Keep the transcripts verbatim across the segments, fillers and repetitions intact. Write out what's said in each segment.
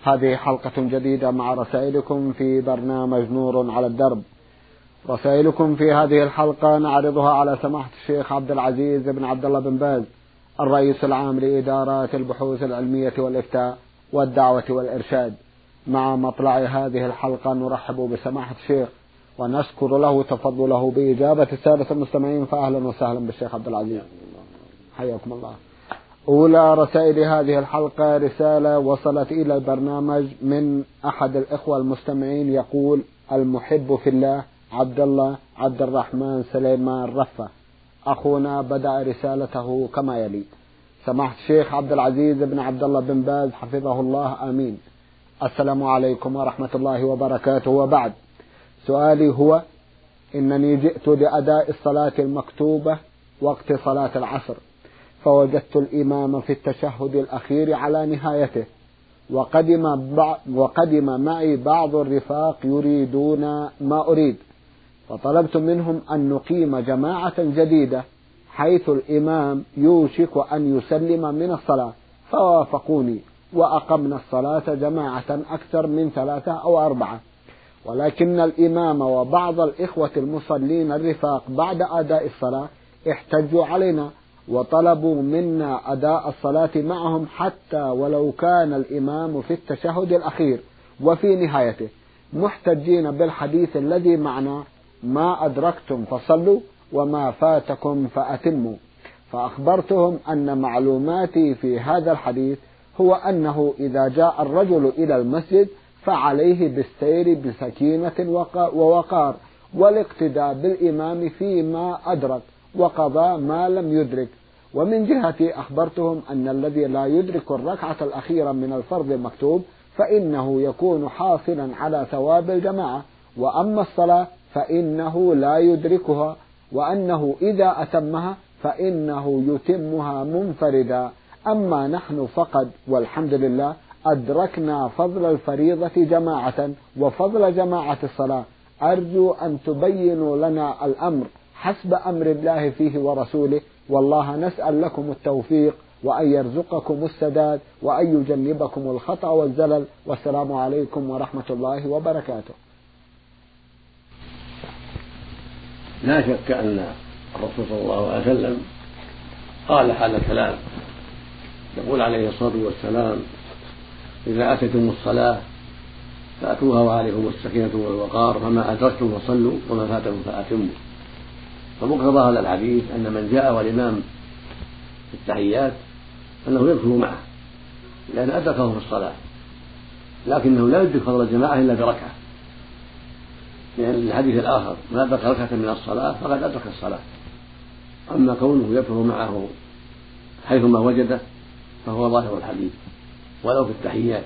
هذه حلقة جديدة مع رسائلكم في برنامج نور على الدرب. رسائلكم في هذه الحلقة نعرضها على سماحة الشيخ عبد العزيز بن عبد الله بن باز، الرئيس العام لإدارات البحوث العلمية والإفتاء والدعوة والإرشاد. مع مطلع هذه الحلقة نرحب بسماحة الشيخ ونشكر له تفضله بإجابة السادة المستمعين، فأهلا وسهلا بالشيخ عبد العزيز، حياكم الله. أولى رسائل هذه الحلقة رسالة وصلت إلى البرنامج من أحد الإخوة المستمعين، يقول: المحب في الله عبد الله عبد الرحمن سليمان رفة. أخونا بدأ رسالته كما يلي: سماحة الشيخ عبد العزيز بن عبد الله بن باز حفظه الله آمين. السلام عليكم ورحمة الله وبركاته، وبعد. سؤالي هو: إنني جئت لأداء الصلاة المكتوبة وقت صلاة العصر، فوجدت الإمام في التشهد الأخير على نهايته، وقدم, وقدم معي بعض الرفاق يريدون ما أريد، فطلبت منهم أن نقيم جماعة جديدة حيث الإمام يوشك أن يسلم من الصلاة، فوافقوني وأقمنا الصلاة جماعة أكثر من ثلاثة أو أربعة، ولكن الإمام وبعض الإخوة المصلين الرفاق بعد أداء الصلاة احتجوا علينا وطلبوا منا أداء الصلاة معهم حتى ولو كان الإمام في التشهد الأخير وفي نهايته، محتجين بالحديث الذي معنا: ما أدركتم فصلوا وما فاتكم فأتموا. فأخبرتهم أن معلوماتي في هذا الحديث هو أنه إذا جاء الرجل إلى المسجد فعليه بالسير بسكينة ووقار والاقتداء بالإمام فيما أدرك وقضى ما لم يدرك. ومن جهتي أخبرتهم أن الذي لا يدرك الركعة الأخيرة من الفرض المكتوب فإنه يكون حاصلا على ثواب الجماعة، وأما الصلاة فإنه لا يدركها، وأنه إذا أتمها فإنه يتمها منفردا. أما نحن فقد والحمد لله أدركنا فضل الفريضة جماعة وفضل جماعة الصلاة. أرجو أن تبينوا لنا الأمر حسب أمر الله فيه ورسوله، والله نسأل لكم التوفيق وأن يرزقكم السداد وأن يجنبكم الخطأ والزلل، والسلام عليكم ورحمة الله وبركاته. لا شك أن الرسول صلى الله عليه وسلم قال هذا الكلام، يقول عليه الصلاة والسلام: إذا أتيتم الصلاة فأتوها وعليكم السكينة والوقار، فما أدركتم فصلوا وما فاتكم فأتموا. فمقتضى هذا الحديث أن من جاء والإمام في التحيات أنه يدخل معه لأن أدركه في الصلاة، لكنه لا يدرك فضل الجماعة إلا بركعة، لأن الحديث الآخر: من أدرك ركعة من الصلاة فقد أدرك الصلاة. أما كونه يدخل معه حيثما وجده فهو ظاهر الحديث ولو في التحيات،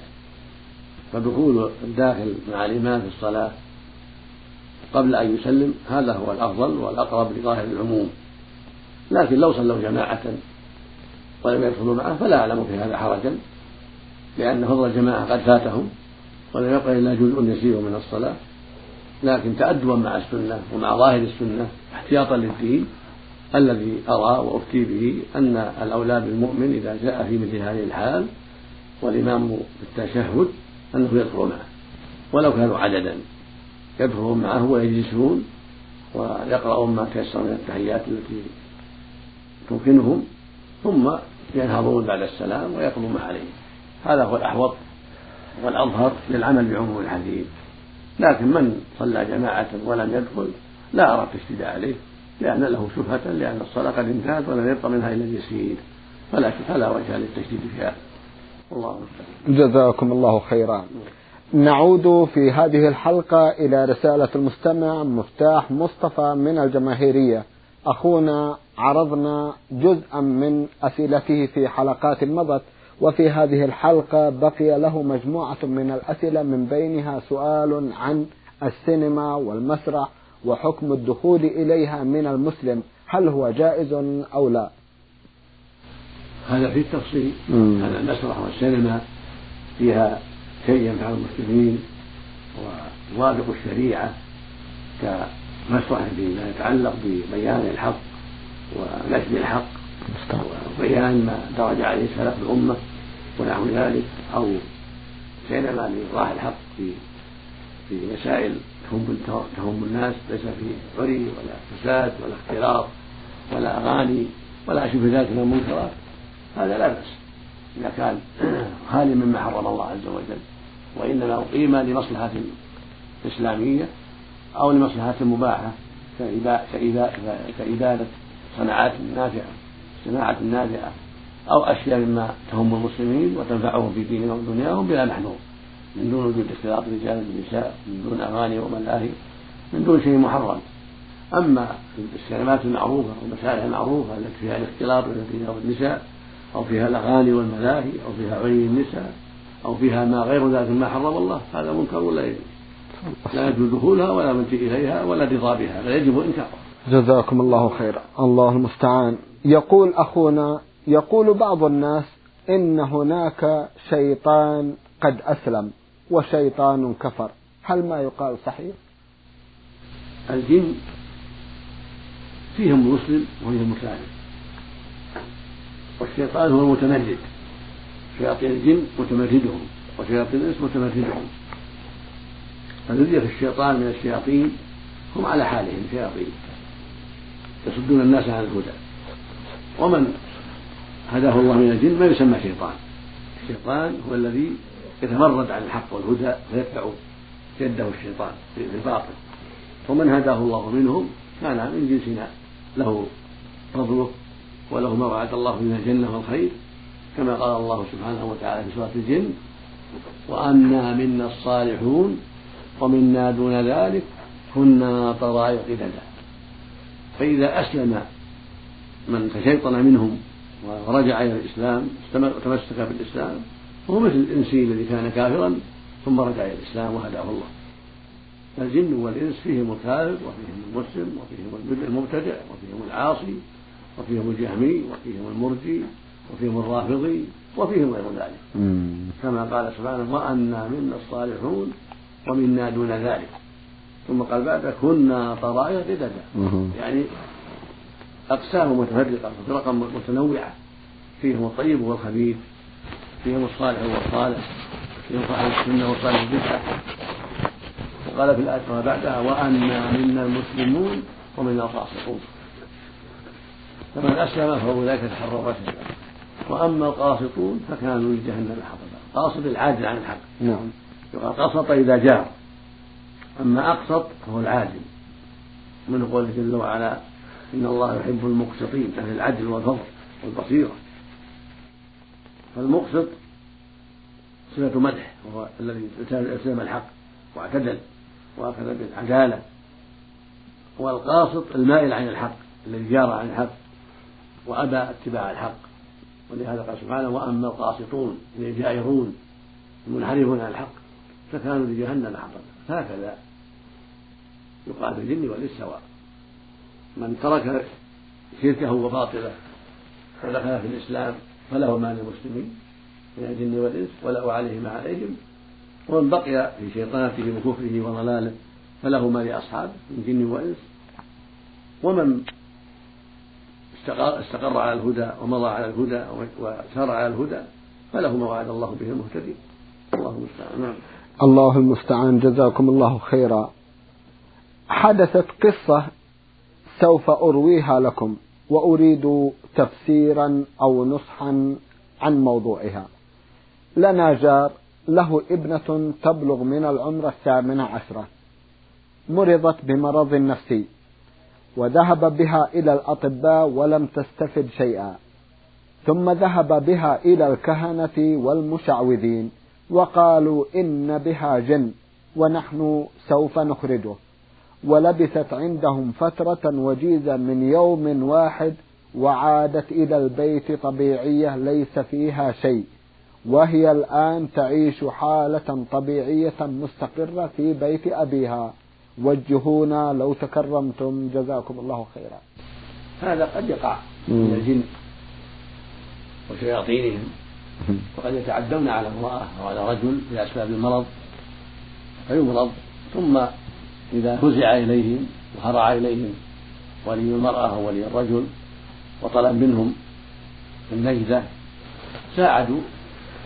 فدخول الداخل مع الإمام في الصلاة قبل أن يسلم هذا هو الأفضل والأقرب لظاهر العموم. لكن لو صلوا جماعة ولم يدخلوا معه فلا أعلم في هذا حرجا، لأن فضل الجماعة قد فاتهم ولم يبق إلا جزء يسير من الصلاة، لكن تأدبا مع السنة ومع ظاهر السنة احتياطا للدين الذي أرى وأفتي به أن الأولى بالمؤمن إذا جاء في مثل هذه الحال والإمام في التشهد أنه يدخل معه، ولو كانوا عددا يدخلون معه ويجلسون ويقرؤون ما تيسر من التحيات التي تمكنهم، ثم ينهضون بعد السلام ويقضون ما عليهم. هذا هو الأحوط والأظهر للعمل بعموم الحديث. لكن من صلى جماعة ولم يدخل لا أرى التشديد عليه، لأن له شبهة، لأن الصلاة قد انتهت ولم يبق منها إلا اليسير، فلا فلا وجه للتشديد فيها. الله المستعان. جزاكم الله خيرا. نعود في هذه الحلقة إلى رسالة المستمع مفتاح مصطفى من الجماهيرية. أخونا عرضنا جزءا من أسئلته في حلقات مضت، وفي هذه الحلقة بقي له مجموعة من الأسئلة، من بينها سؤال عن السينما والمسرح وحكم الدخول إليها من المسلم، هل هو جائز أو لا؟ هذا في التفصيل. هذا المسرح والسينما فيها شيء ينفع المسلمين ويوافق الشريعة، كمسرح فيما يتعلق ببيان الحق ونشر الحق وبيان ما درج عليه سلف الأمة ونحو ذلك، أو بينما لإيضاح الحق في في مسائل تهم الناس ليس في عري ولا فساد ولا اختلاط ولا أغاني ولا شبه ذلك من المنكرات، هذا لا بأس إذا كان خالي مما حرم الله عز وجل، وإنما أقيم لمصلحة إسلامية أو لمصلحة مباحة كإبادة صناعات نافعة صناعة نافعة أو أشياء مما تهم المسلمين وتنفعهم في دينهم ودنياهم بلا محذور، من دون وجود اختلاط الرجال بالنساء، من دون أغاني وملاهي، من دون شيء محرم. أما الكلمات المعروفة والمسائل المعروفة التي فيها الاختلاط بالنساء أو فيها الأغاني والملاهي أو فيها عري النساء أو فيها ما غير ذلك ما حرم الله، هذا منكر لا يجوز لا يجوز دخولها ولا مجيء إليها ولا رضا بها، بل يجب إنكارها. جزاكم الله خيرا. الله المستعان. يقول أخونا، يقول بعض الناس إن هناك شيطان قد أسلم وشيطان كفر، هل ما يقال صحيح؟ الجن فيهم مسلم وفيهم كافر، والشيطان هو المتمرد، شياطين الجن متمردهم وشياطين الإنس متمردهم، فالذي في الشيطان من الشياطين هم على حالهم شياطين يصدون الناس عن الهدى، ومن هداه الله من الجن ما يسمى شيطان. الشيطان هو الذي يتمرد عن الحق والهدى فيتبع يده الشيطان في الباطل، ومن هداه الله منهم كان من جنسنا له فضله وله ما وعد الله من الجنة والخير، كما قال الله سبحانه وتعالى في سورة الجن: وأنا منا الصالحون ومنا دون ذلك كنا طرائق قددا. فإذا أسلم من تشيطن منهم ورجع إلى الإسلام وتمسك بالإسلام وهو مثل الإنسي الذي كان كافرا ثم رجع إلى الإسلام وهداه الله. فالجن والإنس فيهم الكافر وفيهم المسلم وفيهم المبتدع وفيهم العاصي وفيهم الجهمي وفيهم المرجي وفيهم الرافضي وفيهم غير ذلك، كما قال سبحانه: وأنا منا الصالحون ومنا دون ذلك، ثم قال بعد: كنا طرائق قددا، يعني أقسام متفرقة وفرقا متنوعة، فيهم الطيب والخبيث، فيهم الصالح والصالح، فيهم صاحب السنة وصالح البدعة. وقال في الآية ما بعدها: وأنا منا المسلمون ومنا القاسطون. فمن أسلم فأولئك تحروا رشدا، وأما القاسطون فكانوا لجهنم حطبا. قاصد العاجل عن الحق، نعم، يقال قسط إذا جار، أما أقسط فهو العاجل، من قوله جل وعلا: إن الله يحب المقسطين، أهل العدل والفضل والبصيرة. فالمقسط صفة مدح، وهو الذي التزم الحق واعتدل وأخذ بالعدالة، والقاسط المائل عن الحق الذي جار عن الحق وأبى اتباع الحق. ولهذا قال سبحانه: وأما القاسطون الجائرون المنحرفون عن الحق فكانوا لجهنم حطبا. هكذا يقال في الجن والإنس سواء، من ترك شركه وباطله ودخل في الإسلام فله ما للمسلمين من الجن والإنس وله عليه ما عليهم، ومن بقي في شيطانته وكفره وضلاله فله ما لأصحابه من جن وإنس، ومن استقر على الهدى ومضى على الهدى وسار على الهدى فله ما وعد الله به المهتدين. الله المستعان. نعم. الله المستعان. جزاكم الله خيرا. حدثت قصة سوف أرويها لكم وأريد تفسيرا أو نصحا عن موضوعها. لنا جار له ابنة تبلغ من العمر الثامنة عشرة، مرضت بمرض نفسي وذهب بها إلى الأطباء ولم تستفد شيئا، ثم ذهب بها إلى الكهنة والمشعوذين وقالوا إن بها جن ونحن سوف نخرجه، ولبثت عندهم فترة وجيزة من يوم واحد وعادت إلى البيت طبيعية ليس فيها شيء، وهي الآن تعيش حالة طبيعية مستقرة في بيت أبيها. وجهونا لو تكرمتم جزاكم الله خيرا. هذا قد يقع من الجن وشياطينهم، وقد يتعدون على امرأة أو على رجل لأسباب المرض فيمرض، ثم إذا فزع إليهم وهرع إليهم ولي المرأة أو ولي الرجل وطلب منهم النجدة ساعدوا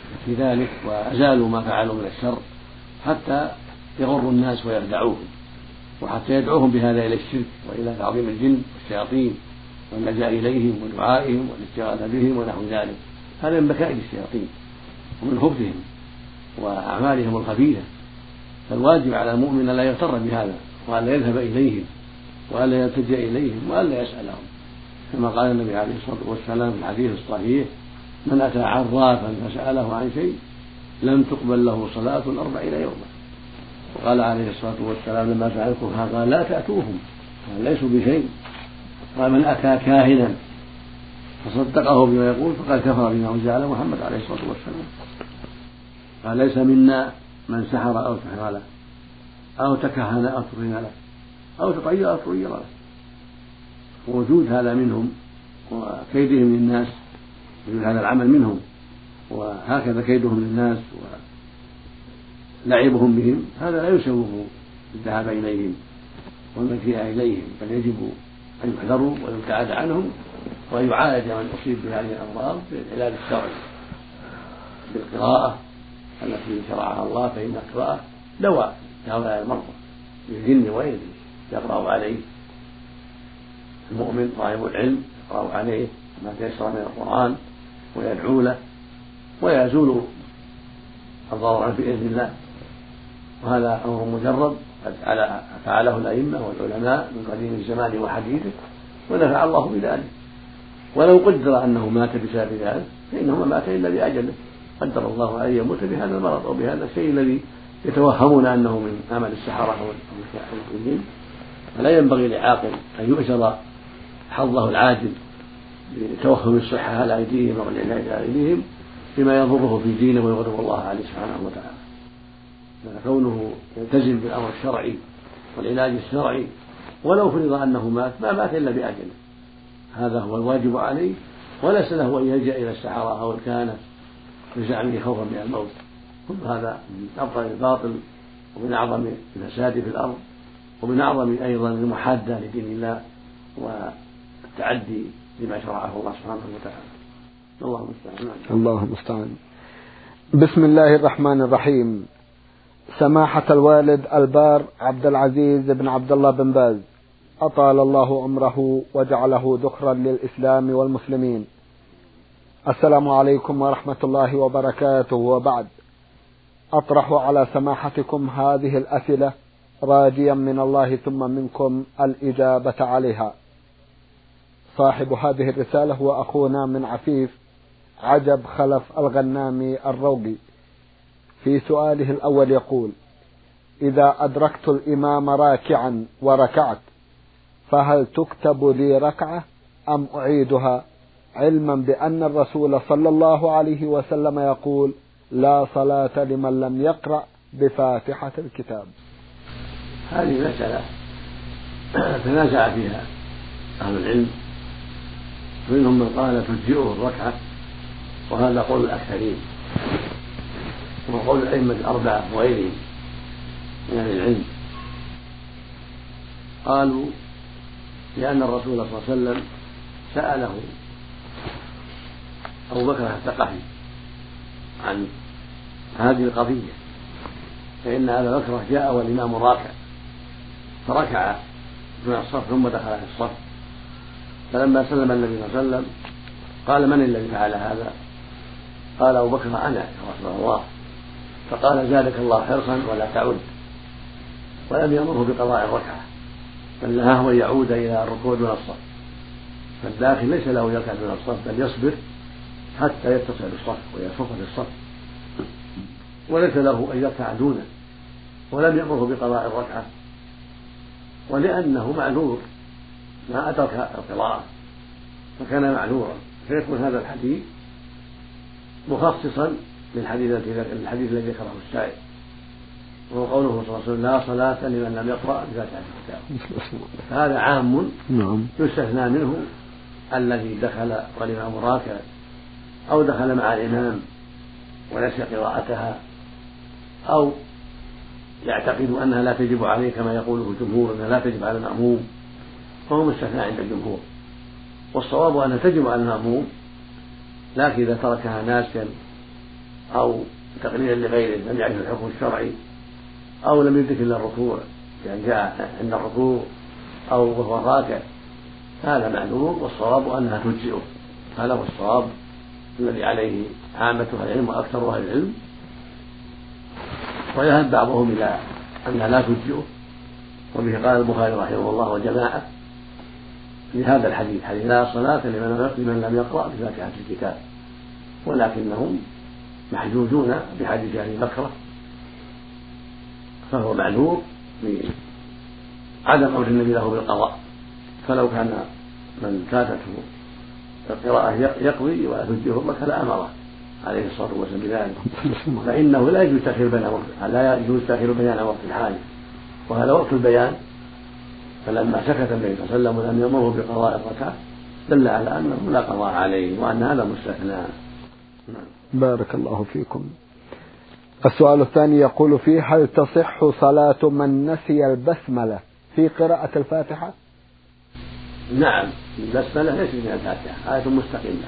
في ذلك وأزالوا ما فعلوا من الشر حتى يغروا الناس ويخدعوهم، وحتى يدعوهم بهذا إلى الشرك وإلى تعظيم الجن والشياطين واللجأ إليهم ودعائهم والاستغاثة بهم ونحو ذلك. هذا من مكائد الشياطين ومن خبثهم وأعمالهم الخبيثة. فالواجب على المؤمن أن لا يغتر بهذا، وأن لا يذهب إليهم، وأن لا يلتجأ إليهم، وأن لا يسألهم، كما قال النبي عليه الصلاة والسلام في الحديث الصحيح: من أتى عرافا فسأله عن شيء لم تقبل له صلاة أربعين يوما. وقال عليه الصلاة والسلام لما سألكم قال: لا تأتوهم، قال: ليسوا بشيء. قال: من أتى كاهنا فصدقه بما يقول فقد كفر بما أنزل على محمد عليه الصلاة والسلام. قال: ليس منا من سحر أو سحر له أو تكهن أو تكهن له أو تطير أو تطير له. ووجود هذا منهم وكيدهم للناس، وجود هذا العمل منهم، وهكذا كيدهم للناس ولعبهم بهم، هذا لا يسوغ الذهاب إليهم والمجيء إليهم، بل يجب أن يحذروا ويبتعد عنهم، وأن يعالج من أصيب بهذه الأمراض بالعلاج الشرعي بالقراءة التي شرعها الله، فإن القراءة دواء لهؤلاء المرضى بالجن وغيره، يقرأ عليه المؤمن طالب العلم، يقرأ عليه ما تيسر من القرآن ويدعو له ويزول الضرر بإذن الله. وهذا أمر مجرب قد فعله الأئمة والعلماء من قديم الزمان وحديثه، ونفع الله بذلك. ولو قدر أنه مات بسبب ذلك فإنه ما مات إلا بأجله، قدر الله عليه يموت بهذا المرض أو بهذا الشيء الذي يتوهمون أنه من عمل السحرة والمسلمين. فلا ينبغي لعاقل أن يؤجر حظه العاجل بتوهم الصحة على أيديهم أو العلاج على أيديهم بما يضره في دينه ويغضب الله عليه سبحانه وتعالى. فكونه يلتزم بالأمر الشرعي والعلاج الشرعي ولو فرض أنه مات ما مات إلا بأجله، هذا هو الواجب عليه، وليس له أن يلجأ إلى السحرة أو الكهنة بزعمه خوفا من الموت. كل هذا من أبطل الباطل ومن أعظم الفساد في الأرض، ومن أعظم أيضا المحادة لدين الله والتعدي لما شرعه الله سبحانه وتعالى. الله المستعان. الله المستعان. بسم الله الرحمن الرحيم. سماحة الوالد البار عبد العزيز بن عبد الله بن باز أطال الله عمره وجعله ذخرا للإسلام والمسلمين. السلام عليكم ورحمة الله وبركاته. وبعد، أطرح على سماحتكم هذه الأسئلة راجيا من الله ثم منكم الإجابة عليها. صاحب هذه الرسالة هو أخونا من عفيف عجب خلف الغنامي الروقي. في سؤاله الأول يقول: إذا أدركت الإمام راكعا وركعت فهل تكتب لي ركعة أم أعيدها، علما بأن الرسول صلى الله عليه وسلم يقول: لا صلاة لمن لم يقرأ بفاتحة الكتاب؟ هذه مسألة تنازع فيها أهل العلم، منهم من قال تجزئه الركعة، وهذا قول الأكثرين، وقول الأئمة الأربعة وغيرهم من أهل العلم. قالوا لأن الرسول صلى الله عليه وسلم سأله أبو بكر الثقفي عن هذه القضية، فإن أبا بكر جاء والإمام راكع فركع من الصف ثم دخل في الصف، فلما سلم النبي صلى الله عليه وسلم قال: من الذي فعل هذا؟ قال أبو بكر: أنا يا رسول الله. فقال: زادك الله حرصا ولا تعد، ولم يأمره بقضاء الركعة، بل نهاه أن يعود إلى الركوع دون الصف. فالداخل ليس له يركع دون الصف، بل يصبر حتى يتصل بالصف ويصف في الصف، وليس له أن يركع دونه، ولم يأمره بقضاء الركعة، ولأنه معذور ما أدرك القراءة فكان معذورا، فيكون هذا الحديث مخصصا للحديث الحديث الذي ذكره السائل، وهو قوله صلى الله عليه وسلم: لا صلاة لمن لم يقرأ بفاتحة الكتاب. فهذا عام يستثنى منه الذي دخل والإمام راكع، أو دخل مع الإمام ونسي قراءتها، أو يعتقد أنها لا تجب عليه كما يقوله الجمهور أنها لا تجب على المأموم، فهو مستثنى عند الجمهور. والصواب أنها تجب على المأموم، لكن إذا تركها ناسيا أو تقليدا لغيره لم يعرف الحكم الشرعي، أو لم يدرك إلا الركوع يعني جاء عند الركوع أو وهو راكع، هذا معلوم، والصواب أنها تجزئه. هذا هو الصواب الذي عليه عامة أهل العلم وأكثر أهل العلم. ويذهب بعضهم إلى أنها لا تجزئه، وبه قال البخاري رحمه الله وجماعة لهذا الحديث، حديث لا صلاة لمن لم يقرأ بفاتحة الكتاب، ولكنهم محجوجون بحديث أبي بكر، فهو معذور بعدم أمر النبي له بالقضاء. فلو كان من فاتته القراءة يقضي ولا تجزئه الركعة لأمره عليه الصلاة والسلام بذلك، فإنه لا يجوز تأخير بيان وقت لا يجوز تأخير بيان وقت الحاجة، وهذا وقت البيان. فلما سكت النبي صلى الله عليه وسلم ولم يأمره بقضاء الركعة دل على أنه لا قضاء عليه وأن هذا مستثنى. بارك الله فيكم. السؤال الثاني يقول فيه: هل تصح صلاة من نسي البسملة في قراءة الفاتحة؟ نعم، البسملة ليست من الفاتحة، آية مستقلة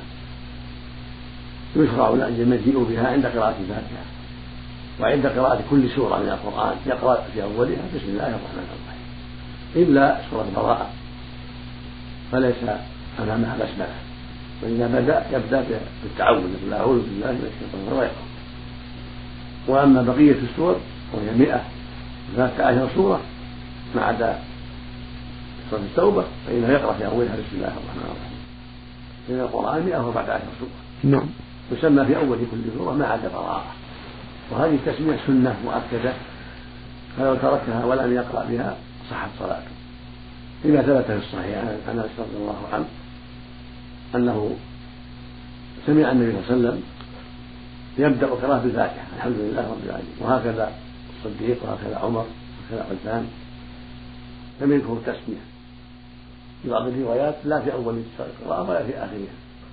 يشرع المجيء بها عند قراءة الفاتحة وعند قراءة كل سورة من القرآن، يقرأ في أولها بسم الله الرحمن الرحيم إلا سورة براءة فليس أمامها بسملة، وإذا بدأ يبدأ بالتعوذ يقول أعوذ بالله من الشيطان الرجيم. وأما بقية السور وهي مئة وثلاثة عشر سورة ما عدا سورة التوبة فإنه يقرأ في أولها بسم الله الرحمن الرحيم. من القرآن مئة وأربعة عشر سورة نعم. يسمى في أول كل سورة ما عدا براءة، وهذه التسمية سنة مؤكدة، فلو تركها ولم يقرأ بها صحت صلاته. لما ثبت في الصحيح عن أنس رضي الله عنه أنه سمع النبي صلى الله عليه وسلم يبدأ قراءة بالفاتحة الحمد لله رب العالمين، وهكذا الصديق وهكذا عمر وهكذا عثمان لم يذكروا التسمية في بعض الروايات لا في أول القراءة ولا في آخرها.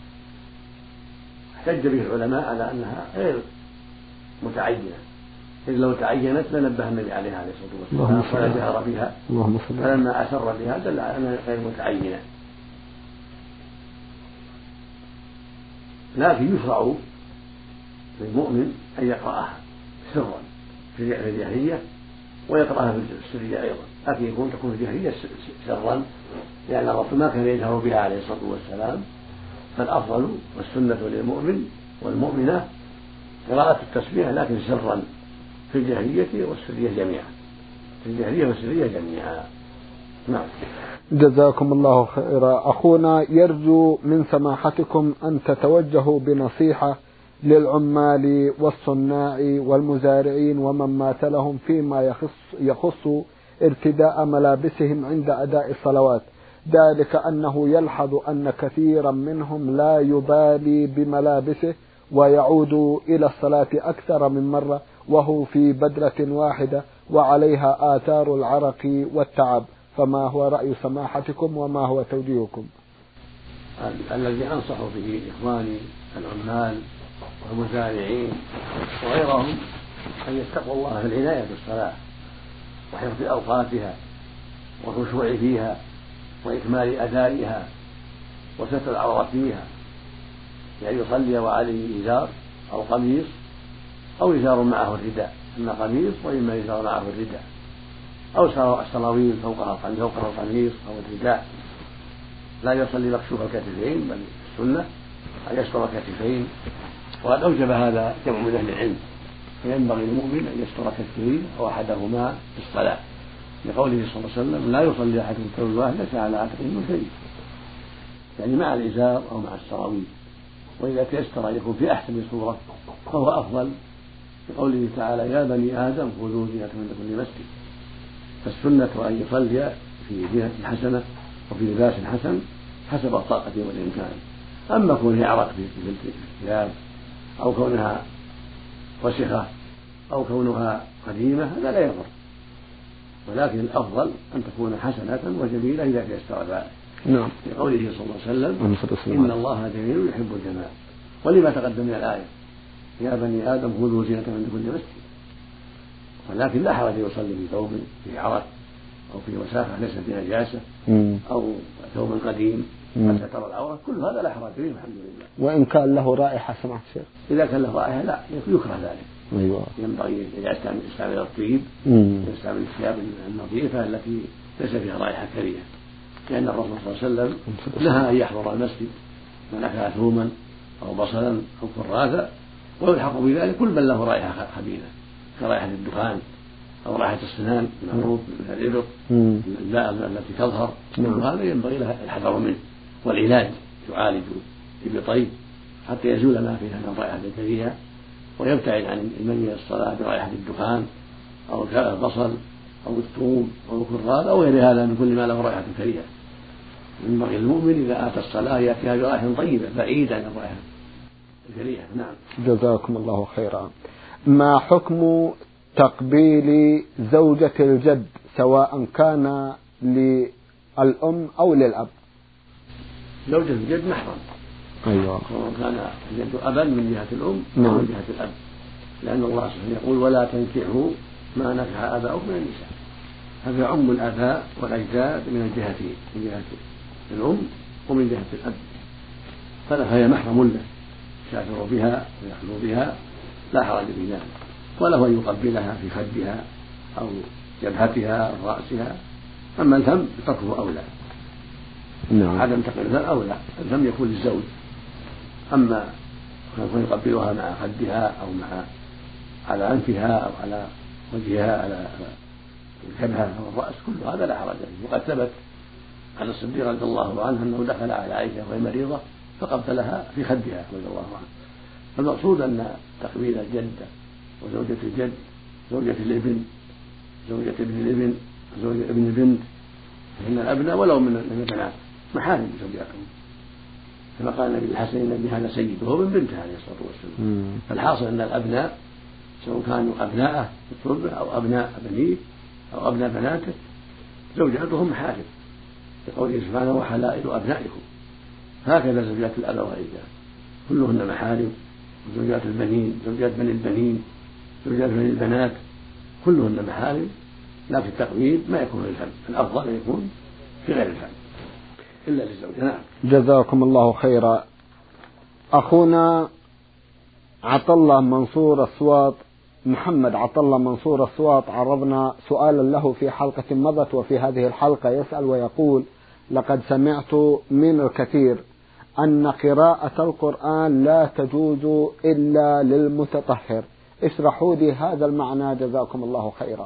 احتج به العلماء على أنها غير متعينة، إذ لو تعينت لنبه النبي عليها عليه الصلاة والسلام ولا جهر بها، فلما أسر بها دل على أنها غير متعينة. لكن يشرع للمؤمن أن يقرأها سرا في الجاهلية ويقرأها في السرية أيضا، لكن يكون تكون في الجاهلية سرا لأن الرسول ما كان يجهر بها عليه الصلاة والسلام. فالأفضل والسنة للمؤمن والمؤمنة قراءة التسبيح لكن سرا في الجاهلية والسرية جميعا، في الجاهلية والسرية جميعا. نعم. جزاكم الله خيرا. أخونا يرجو من سماحتكم أن تتوجهوا بنصيحة للعمال والصناع والمزارعين ومن مات لهم فيما يخص, يخص ارتداء ملابسهم عند أداء الصلوات، ذلك أنه يلحظ أن كثيرا منهم لا يبالي بملابسه ويعود إلى الصلاة أكثر من مرة وهو في بدلة واحدة وعليها آثار العرق والتعب، فما هو رأي سماحتكم وما هو توجيهكم؟ الذي أنصح به إخواني العمال والمزارعين وغيرهم أن يتقوا الله في العناية بالصلاة وحفظ أوقاتها والخشوع فيها وإكمال أدائها وستر العورة فيها، يعني يصلي وعليه إزار أو قميص أو إزار معه الرداء، إما قميص وإما إزار معه الرداء، أو سراويل فوقها فوقها القميص أو الرداء، لا يصلي مكشوف الكتفين بل السنة أن يستر الكتفين. وقد أوجب هذا جمع من أهل العلم، فينبغي للمؤمن أن يستر كتفين أو أحدهما في الصلاة، لقوله صلى الله عليه وسلم لا يصلي أحدكم ثوب واحد ليس على عاتقه من شيء، يعني مع الإزار أو مع السراويل، وإذا تيسر أن يكون في أحسن صورة فهو أفضل، لقوله تعالى يا بني آدم خذوا زينتكم عند كل مسجد. فالسنة أن يصلي في زينة حسنة وفي لباس حسن حسب الطاقة والإمكان. أما كونه عرق في الثياب أو كونها وسخة أو كونها قديمة هذا لا يضر، ولكن الأفضل أن تكون حسنة وجميلة إذا تيسر ذلك. نعم. لقوله صلى الله عليه وسلم إن الله جميل يحب الجمال، ولما تقدم من الآية يا بني آدم خذوا زينتكم عند كل مسجد. ولكن لا حرج يصلي في ثوب في عرق أو في وساخة ليس في نجاسة أو ثوب قديم حتى ترى العورة، كل هذا لا حرج فيه الحمد لله. وإن كان له رائحة سمعت شيخ؟ إذا كان له رائحة لا يكره ذلك. أيوة. ينبغي إذا يستعمل الطيب يستعمل الثياب النظيفة التي ليس فيها رائحة كريهة، لأن الرسول صلى الله عليه وسلم نهى أن يحضر المسجد من أكل ثوما أو بصلا أو كراثا، ويلحق بذلك كل من له رائحة خبيثة كرائحة الدخان أو رائحة السنان المعروف من الإبط الماء التي تظهر، كل هذا ينبغي له الحذر منه والعلاج، يعالج بطيب حتى يزول ما فيها من رائحة كريهة ويبتعد عن المجيء الصلاة برائحة الدخان أو البصل أو الثوم أو الكراث أو غير هذا من كل ما له رائحة كريهة. ينبغي المؤمن إذا أتى الصلاة يأتيها برائحة طيبة بعيدة عن الرائحة الكريهة. نعم. جزاكم الله خيرا. ما حكم تقبيل زوجة الجد سواء كان للأم أو للأب؟ زوجة الجد محرم. أيوة. سواء كان الجد أبا من جهة الأم نعم. أو من جهة الأب، لأن الله سبحانه يقول ولا تنكحوا ما نكح آباؤكم من النساء، هذا يعم الآباء والأجداد من الجهتين، من جهة الأم ومن جهة الأب، فهي محرم له يسافر بها ويخلو بها لا حرج في ذلك، وله أن يقبلها في خدها أو جبهتها أو رأسها. أما الفم تركه أولى. نعم. عدم تقبيل الفم أولى، الفم يكون للزوج، أما يكون يقبلها مع خدها أو مع على أنفها أو على وجهها على الجبهة أو الرأس، كل هذا لا حرج فيه. وقد ثبت عن الصديق رضي الله عنه أنه دخل على عائشة وهي مريضة فقبلها في خدها رضي الله عنه. فالمقصود أن تقبيل الجدة وزوجة الجد، زوجة الابن، زوجة ابن الابن، زوجة ابن البنت، فإن الأبناء ولو من البنات محارم زوجاتهم، كما قال النبي الحسن إن ابن هذا سيد وهو من بنته عليه الصلاة والسلام. فالحاصل أن الأبناء سواء كانوا أبناءه في التربة أو أبناء بنيه أو أبناء بناته زوجاتهم محارم، لقوله سبحانه وحلائل أبنائكم، هكذا زوجات الأب والرجال كلهن محارم، وزوجات البنين، زوجات بني البنين، زوجات بني البنات كلهن محارم، لكن التقبيل ما يكون للفم، الأفضل أن يكون في غير الفم إلا للزوجة. نعم. جزاكم الله خيرا. أخونا عطلة منصور الصواط، محمد عطلة منصور الصواط، عرضنا سؤالا له في حلقة مضت وفي هذه الحلقة يسأل ويقول: لقد سمعت من الكثير أن قراءة القرآن لا تجوز إلا للمتطهر، اشرحوا لي هذا المعنى جزاكم الله خيرا.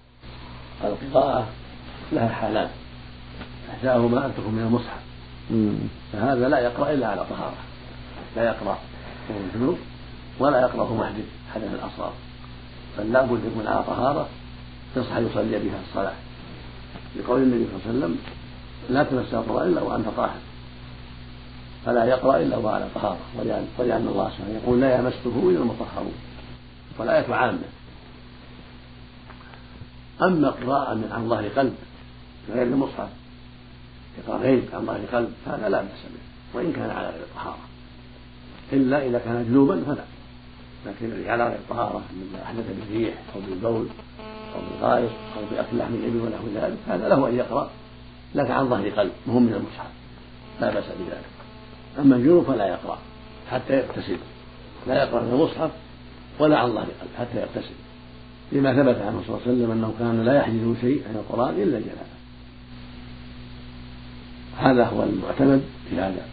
القراءة لها حالات، إحداهما أن تكون من المصحف، فهذا لا يقرأ إلا على طهارة، لا يقرأ وهو جنوب ولا يقرأ وهو محدث حدث الأصغر، بل لا بد يكون على طهارة يصح يصلي بها الصلاة، لقول النبي صلى الله عليه وسلم لا تمس القرآن إلا وأنت طاهر، فلا يقرأ إلا وهو على طهارة، ولأن الله سبحانه يقول لا يمسه إلا المطهرون، والآية عامة. أما قراءة من عن ظهر قلب غير المصحف، يقرأ غيب عن ظهر قلب، هذا لا بأس به وإن كان على غير الطهارة، إلا إذا كان جنوبا فلا، لكن الذي على غير الطهارة من أحدث بالريح أو بالبول أو بالغائط أو بأكل لحم الإبل ونحو ذلك هذا له أن يقرأ، لكن عن ظهر قلب مهم من المصحف لا بأس بذلك. أما الجنوب فلا يقرأ حتى يغتسل، لا يقرأ من المصحف ولا عن ظهر قلب حتى يغتسل، لما ثبت عنه صلى الله عليه وسلم أنه كان لا يحجزه شيء عن القرآن إلا الجنابة. هذا هو المعتمد في هذا.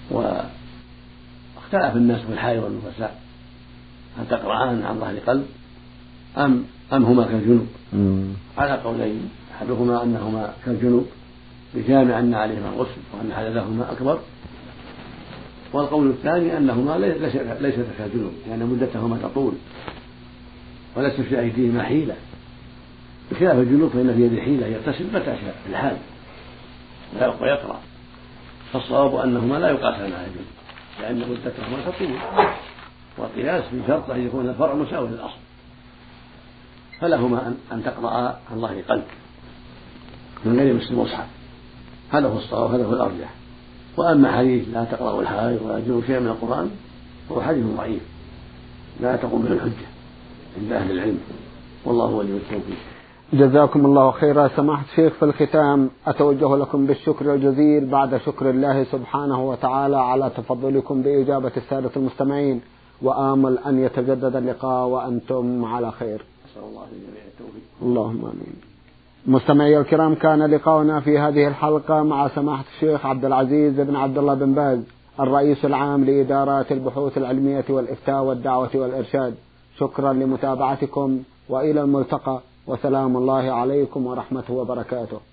واختلف الناس في الحائض والنفساء هل تقرأان عن ظهر قلب أم أم هما كالجنوب، على قولين، أحدهما أنهما كالجنوب بجامع أن عليهما الغسل وأن حدثهما أكبر، والقول الثاني أنهما ليست كالجنوب لأن يعني مدتهما تطول وليس في أيديهما حيلة، بخلاف الجنوب فإن في يده حيلة يغتسل متى شاء الحال ويقرأ. فالصواب أنهما لا يقاسان على الجنوب لأن مدتهما تطول، والقياس في شرط أن يكون الفرع مساوي للأصل، فلهما أن تقرأ عن ظهر قلب من غير مس المصحف، هذا هو الصواب، هذا هو الأرجح. وأما حديث لا تقرأ الحائض ولا الجنوب شيئا من القرآن فهو حديث ضعيف لا تقوم به الحجة عند أهل العلم، والله ولي التوفيق. جزاكم الله خيرا. سماحة الشيخ، في الختام أتوجه لكم بالشكر الجزيل بعد شكر الله سبحانه وتعالى على تفضلكم بإجابة السادة المستمعين، وآمل أن يتجدد اللقاء وأنتم على خير. أسأل الله للجميع التوفيق. اللهم آمين. مستمعي الكرام، كان لقاؤنا في هذه الحلقة مع سماحة الشيخ عبد العزيز بن عبد الله بن باز، الرئيس العام لإدارات البحوث العلمية والإفتاء والدعوة والإرشاد. شكرا لمتابعتكم، وإلى الملتقى، وسلام الله عليكم ورحمته وبركاته.